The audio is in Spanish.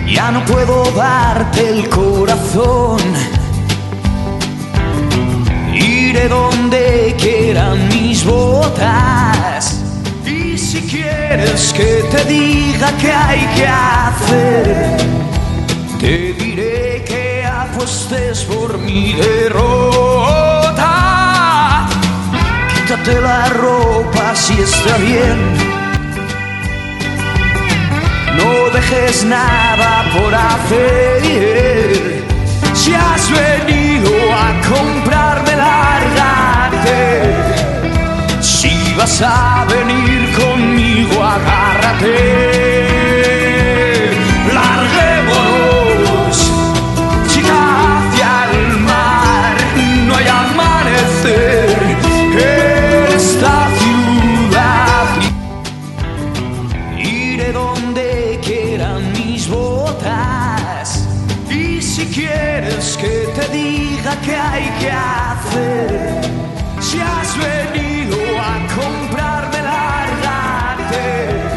Ya no puedo darte el corazón. Iré donde quieran mis botas. Y si quieres que te diga qué hay que hacer, te diré que apuestes por mi derrota. Quítate la ropa si está bien. No dejes nada por hacer. Si has venido a comprarme, lárgate. Si vas a venir conmigo, agárrate. Larguémonos, chica, hacia el mar. No hay amanecer en esta ciudad. Iré donde quieran mis botas. Y si quieres que te diga qué hay que hacer, si has venido a comprarme, lárgate.